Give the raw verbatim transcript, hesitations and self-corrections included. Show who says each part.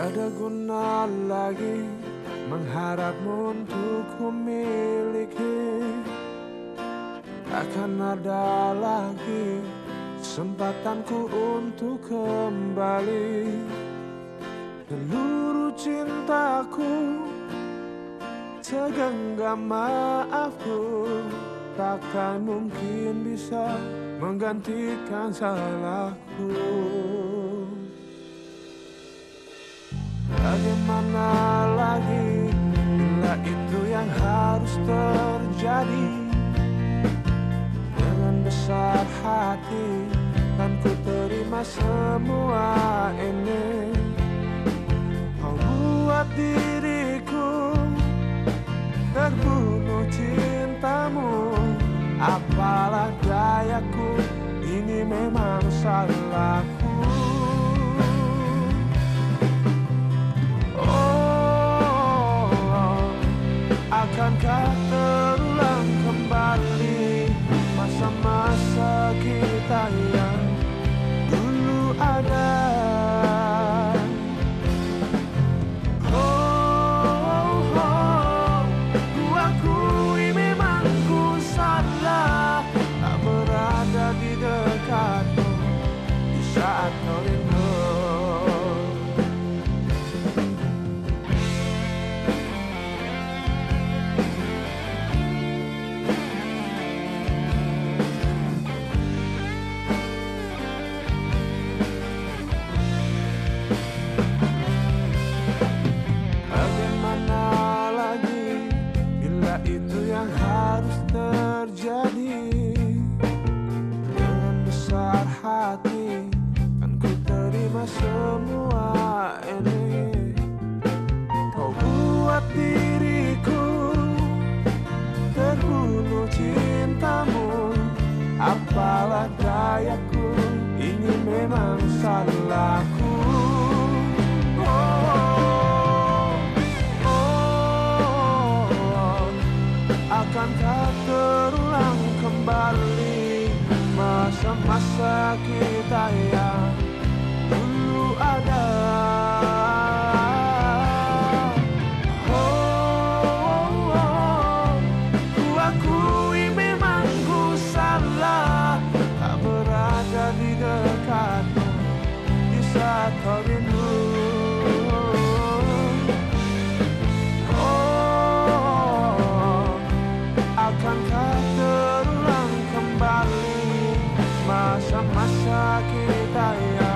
Speaker 1: ada guna lagi mengharapmu untuk kumiliki. Takkan ada lagi kesempatanku untuk kembali. Seluruh cintaku, segenggam maafku, takkan mungkin bisa menggantikan salahku. Bagaimana lagi bila itu yang harus terjadi? Dengan besar hati kan ku terima semua ini. Kau buat diriku terbunuh cintamu. Apalah dayaku, ini memang salahku. Akankah terulang kembali masa-masa kita yang dulu ada? Oh, oh, ku akui memang ku salah tak berada di dekatmu di saat kau rindu. Itu yang harus terjadi. Dengan besar hati kan ku terima semua ini. Kau buat diriku terbunuh cintamu. Apalah dayaku, ini memang salahku. Akankah terulang kembali masa-masa kita yang dulu ada? Oh, oh, ku akui memang ku salah tak berada di dekatmu di saat kau rindu. Akankah terulang kembali masa-masa kita yang